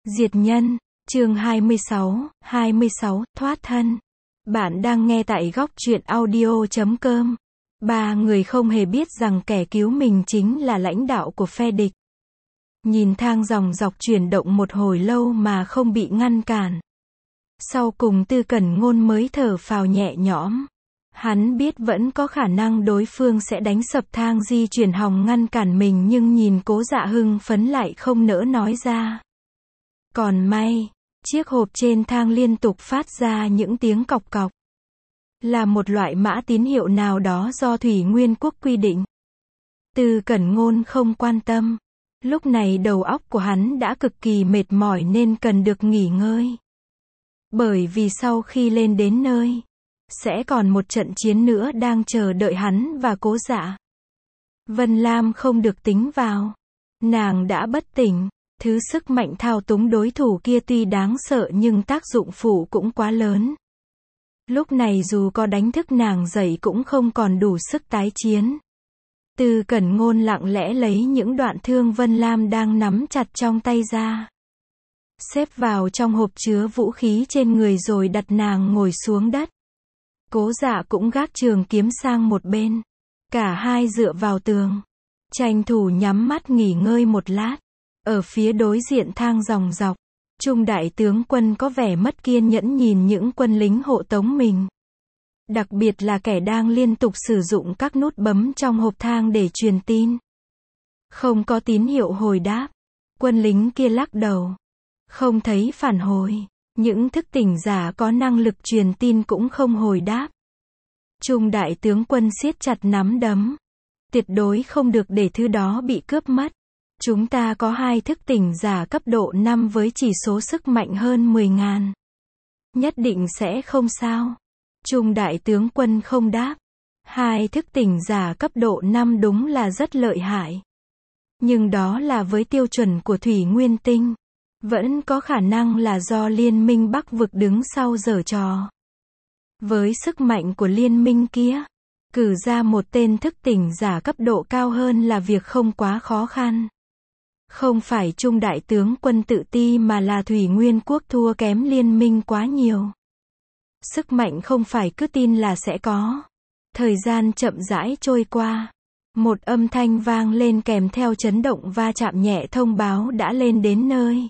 Diệt nhân, chương 26, thoát thân. Bạn đang nghe tại góc truyện audio.com. Ba người không hề biết rằng kẻ cứu mình chính là lãnh đạo của phe địch. Nhìn thang dòng dọc chuyển động một hồi lâu mà không bị ngăn cản. Sau cùng Tư Cẩn Ngôn mới thở phào nhẹ nhõm. Hắn biết vẫn có khả năng đối phương sẽ đánh sập thang di chuyển hòng ngăn cản mình, nhưng nhìn Cố Dạ hưng phấn lại không nỡ nói ra. Còn may, chiếc hộp trên thang liên tục phát ra những tiếng cọc cọc. Là một loại mã tín hiệu nào đó do Thủy Nguyên Quốc quy định. Tư Cẩn Ngôn không quan tâm. Lúc này đầu óc của hắn đã cực kỳ mệt mỏi nên cần được nghỉ ngơi. Bởi vì sau khi lên đến nơi, sẽ còn một trận chiến nữa đang chờ đợi hắn và Cố Dạ. Vân Lam không được tính vào. Nàng đã bất tỉnh. Thứ sức mạnh thao túng đối thủ kia tuy đáng sợ nhưng tác dụng phụ cũng quá lớn. Lúc này dù có đánh thức nàng dậy cũng không còn đủ sức tái chiến. Tư Cẩn Ngôn lặng lẽ lấy những đoạn thương Vân Lam đang nắm chặt trong tay ra. Xếp vào trong hộp chứa vũ khí trên người rồi đặt nàng ngồi xuống đất. Cố Dạ cũng gác trường kiếm sang một bên. Cả hai dựa vào tường. Tranh thủ nhắm mắt nghỉ ngơi một lát. Ở phía đối diện thang dòng dọc, Trung đại tướng quân có vẻ mất kiên nhẫn nhìn những quân lính hộ tống mình. Đặc biệt là kẻ đang liên tục sử dụng các nút bấm trong hộp thang để truyền tin. Không có tín hiệu hồi đáp. Quân lính kia lắc đầu. Không thấy phản hồi. Những thức tỉnh giả có năng lực truyền tin cũng không hồi đáp. Trung đại tướng quân siết chặt nắm đấm. Tuyệt đối không được để thứ đó bị cướp mất. Chúng ta có 2 thức tỉnh giả cấp độ 5 với chỉ số sức mạnh hơn 10.000. Nhất định sẽ không sao. Trung đại tướng quân không đáp. 2 thức tỉnh giả cấp độ 5 đúng là rất lợi hại. Nhưng đó là với tiêu chuẩn của Thủy Nguyên Tinh. Vẫn có khả năng là do Liên minh Bắc Vực đứng sau giở trò. Với sức mạnh của liên minh kia, cử ra một tên thức tỉnh giả cấp độ cao hơn là việc không quá khó khăn. Không phải Trung đại tướng quân tự ti mà là Thủy Nguyên Quốc thua kém liên minh quá nhiều. Sức mạnh không phải cứ tin là sẽ có. Thời gian chậm rãi trôi qua. Một âm thanh vang lên kèm theo chấn động va chạm nhẹ thông báo đã lên đến nơi.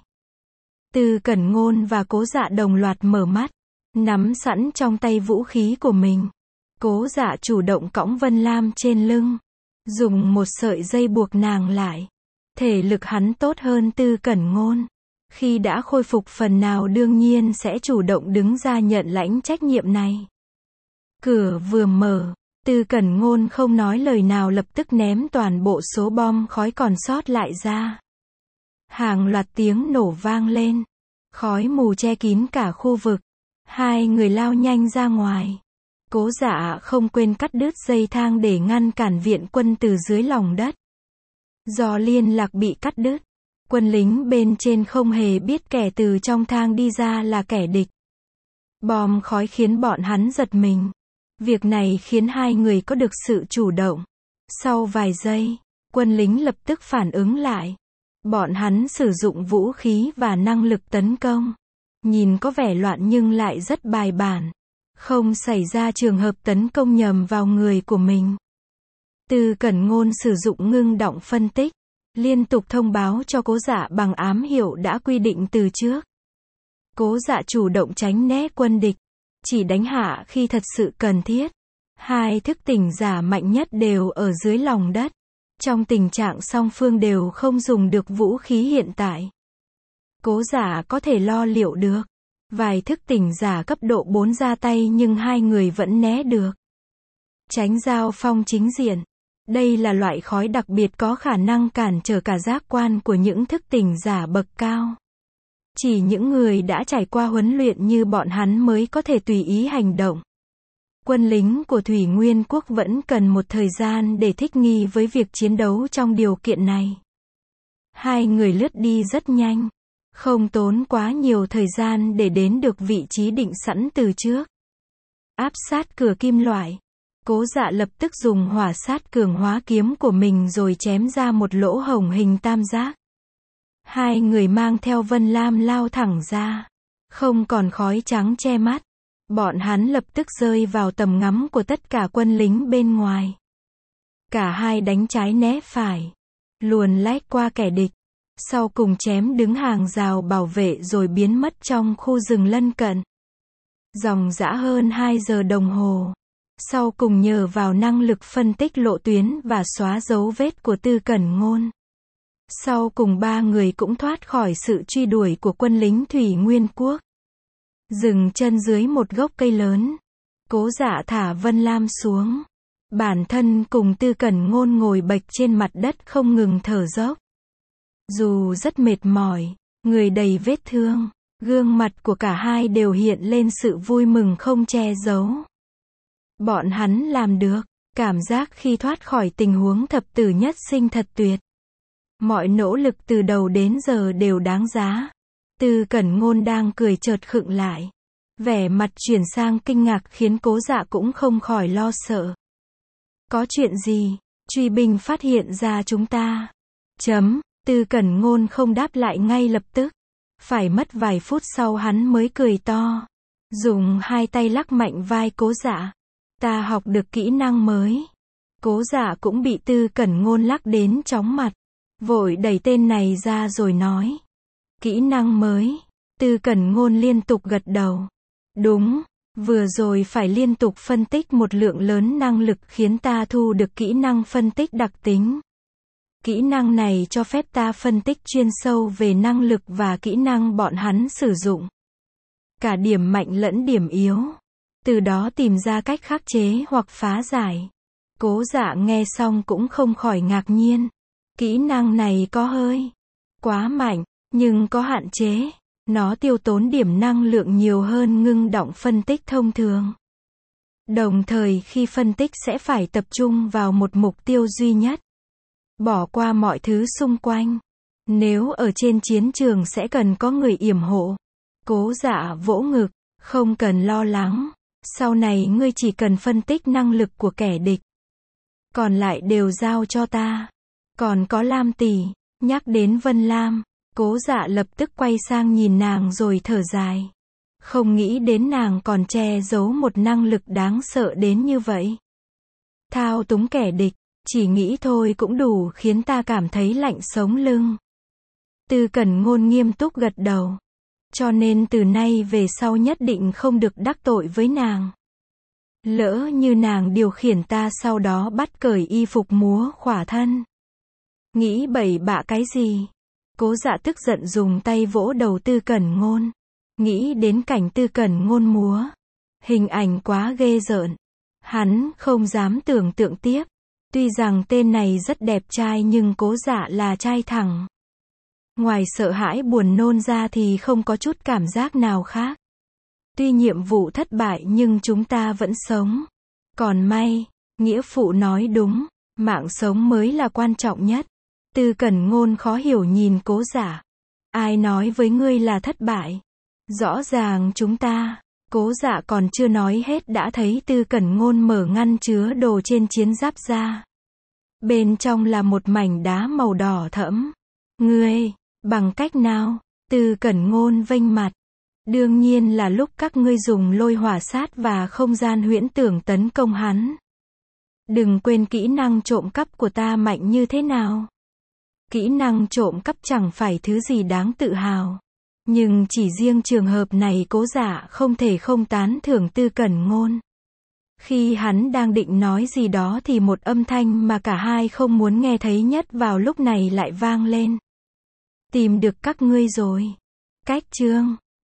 Tư Cẩn Ngôn và Cố Dạ đồng loạt mở mắt, nắm sẵn trong tay vũ khí của mình. Cố Dạ chủ động cõng Vân Lam trên lưng, dùng một sợi dây buộc nàng lại. Thể lực hắn tốt hơn Tư Cẩn Ngôn. Khi đã khôi phục phần nào đương nhiên sẽ chủ động đứng ra nhận lãnh trách nhiệm này. Cửa vừa mở, Tư Cẩn Ngôn không nói lời nào lập tức ném toàn bộ số bom khói còn sót lại ra. Hàng loạt tiếng nổ vang lên. Khói mù che kín cả khu vực. Hai người lao nhanh ra ngoài. Cố Dạ không quên cắt đứt dây thang để ngăn cản viện quân từ dưới lòng đất. Do liên lạc bị cắt đứt, quân lính bên trên không hề biết kẻ từ trong thang đi ra là kẻ địch. Bom khói khiến bọn hắn giật mình. Việc này khiến hai người có được sự chủ động. Sau vài giây, quân lính lập tức phản ứng lại. Bọn hắn sử dụng vũ khí và năng lực tấn công. Nhìn có vẻ loạn nhưng lại rất bài bản. Không xảy ra trường hợp tấn công nhầm vào người của mình. Tư Cẩn Ngôn sử dụng ngưng động phân tích, liên tục thông báo cho Cố Dạ bằng ám hiệu đã quy định từ trước. Cố Dạ chủ động tránh né quân địch, chỉ đánh hạ khi thật sự cần thiết. 2 thức tỉnh giả mạnh nhất đều ở dưới lòng đất. Trong tình trạng song phương đều không dùng được vũ khí hiện tại. Cố Dạ có thể lo liệu được. Vài thức tỉnh giả cấp độ 4 ra tay nhưng hai người vẫn né được. Tránh giao phong chính diện. Đây là loại khói đặc biệt có khả năng cản trở cả giác quan của những thức tỉnh giả bậc cao. Chỉ những người đã trải qua huấn luyện như bọn hắn mới có thể tùy ý hành động. Quân lính của Thủy Nguyên Quốc vẫn cần một thời gian để thích nghi với việc chiến đấu trong điều kiện này. Hai người lướt đi rất nhanh. Không tốn quá nhiều thời gian để đến được vị trí định sẵn từ trước. Áp sát cửa kim loại. Cố Dạ lập tức dùng hỏa sát cường hóa kiếm của mình rồi chém ra một lỗ hổng hình tam giác. Hai người mang theo Vân Lam lao thẳng ra. Không còn khói trắng che mắt. Bọn hắn lập tức rơi vào tầm ngắm của tất cả quân lính bên ngoài. Cả hai đánh trái né phải. Luồn lách qua kẻ địch. Sau cùng chém đứng hàng rào bảo vệ rồi biến mất trong khu rừng lân cận. Dòng dã hơn 2 giờ đồng hồ. Sau cùng nhờ vào năng lực phân tích lộ tuyến và xóa dấu vết của Tư Cẩn Ngôn. Sau cùng ba người cũng thoát khỏi sự truy đuổi của quân lính Thủy Nguyên Quốc. Dừng chân dưới một gốc cây lớn. Cố Dạ thả Vân Lam xuống. Bản thân cùng Tư Cẩn Ngôn ngồi bệt trên mặt đất không ngừng thở dốc. Dù rất mệt mỏi, người đầy vết thương, gương mặt của cả hai đều hiện lên sự vui mừng không che giấu. Bọn hắn làm được, cảm giác khi thoát khỏi tình huống thập tử nhất sinh thật tuyệt. Mọi nỗ lực từ đầu đến giờ đều đáng giá. Tư Cẩn Ngôn đang cười chợt khựng lại. Vẻ mặt chuyển sang kinh ngạc khiến Cố Dạ cũng không khỏi lo sợ. Có chuyện gì? Truy binh phát hiện ra chúng ta. Tư Cẩn Ngôn không đáp lại ngay lập tức. Phải mất vài phút sau hắn mới cười to. Dùng hai tay lắc mạnh vai Cố Dạ. Ta học được kỹ năng mới. Cố Dạ cũng bị Tư Cẩn Ngôn lắc đến chóng mặt. Vội đẩy tên này ra rồi nói. Kỹ năng mới. Tư Cẩn Ngôn liên tục gật đầu. Đúng, vừa rồi phải liên tục phân tích một lượng lớn năng lực khiến ta thu được kỹ năng phân tích đặc tính. Kỹ năng này cho phép ta phân tích chuyên sâu về năng lực và kỹ năng bọn hắn sử dụng. Cả điểm mạnh lẫn điểm yếu. Từ đó tìm ra cách khắc chế hoặc phá giải. Cố Dạ nghe xong cũng không khỏi ngạc nhiên. Kỹ năng này có hơi quá mạnh, nhưng có hạn chế. Nó tiêu tốn điểm năng lượng nhiều hơn ngưng đọng phân tích thông thường. Đồng thời khi phân tích sẽ phải tập trung vào một mục tiêu duy nhất. Bỏ qua mọi thứ xung quanh. Nếu ở trên chiến trường sẽ cần có người yểm hộ. Cố Dạ vỗ ngực, không cần lo lắng. Sau này ngươi chỉ cần phân tích năng lực của kẻ địch. Còn lại đều giao cho ta. Còn có Lam tỷ, nhắc đến Vân Lam. Cố Dạ lập tức quay sang nhìn nàng rồi thở dài. Không nghĩ đến nàng còn che giấu một năng lực đáng sợ đến như vậy. Thao túng kẻ địch, chỉ nghĩ thôi cũng đủ khiến ta cảm thấy lạnh sống lưng. Tư Cẩn Ngôn nghiêm túc gật đầu. Cho nên từ nay về sau nhất định không được đắc tội với nàng. Lỡ như nàng điều khiển ta sau đó bắt cởi y phục múa khỏa thân. Nghĩ bậy bạ cái gì? Cố Dạ tức giận dùng tay vỗ đầu Tư Cẩn Ngôn. Nghĩ đến cảnh Tư Cẩn Ngôn múa. Hình ảnh quá ghê rợn. Hắn không dám tưởng tượng tiếp. Tuy rằng tên này rất đẹp trai nhưng Cố Dạ là trai thẳng. Ngoài sợ hãi buồn nôn ra thì không có chút cảm giác nào khác. Tuy nhiệm vụ thất bại nhưng chúng ta vẫn sống. Còn may, nghĩa phụ nói đúng, mạng sống mới là quan trọng nhất. Tư Cẩn Ngôn khó hiểu nhìn Cố Dạ. Ai nói với ngươi là thất bại? Rõ ràng chúng ta. Cố Dạ còn chưa nói hết đã thấy Tư Cẩn Ngôn mở ngăn chứa đồ trên chiến giáp ra. Bên trong là một mảnh đá màu đỏ thẫm. Ngươi, bằng cách nào? Tư Cẩn Ngôn vênh mặt. Đương nhiên là lúc các ngươi dùng lôi hỏa sát và không gian huyễn tưởng tấn công hắn. Đừng quên kỹ năng trộm cắp của ta mạnh như thế nào. Kỹ năng trộm cắp chẳng phải thứ gì đáng tự hào. Nhưng chỉ riêng trường hợp này Cố Dạ không thể không tán thưởng Tư Cẩn Ngôn. Khi hắn đang định nói gì đó thì một âm thanh mà cả hai không muốn nghe thấy nhất vào lúc này lại vang lên. Tìm được các ngươi rồi. Cách chương